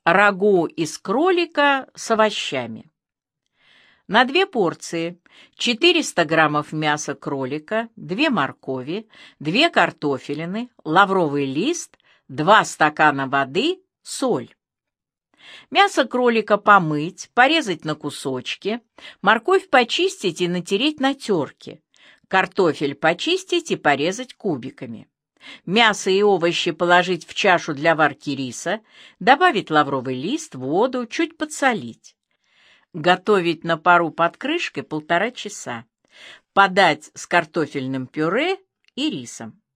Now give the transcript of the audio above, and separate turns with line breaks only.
Рагу из кролика с овощами. На 2 порции 400 граммов мяса кролика, 2 моркови, 2 картофелины, лавровый лист, 2 стакана воды, соль. Мясо кролика помыть, порезать на кусочки, морковь почистить и натереть на терке, картофель почистить и порезать кубиками. Мясо и овощи положить в чашу для варки риса, добавить лавровый лист, воду, чуть подсолить. Готовить на пару под крышкой 1,5 часа. Подать с картофельным пюре и рисом.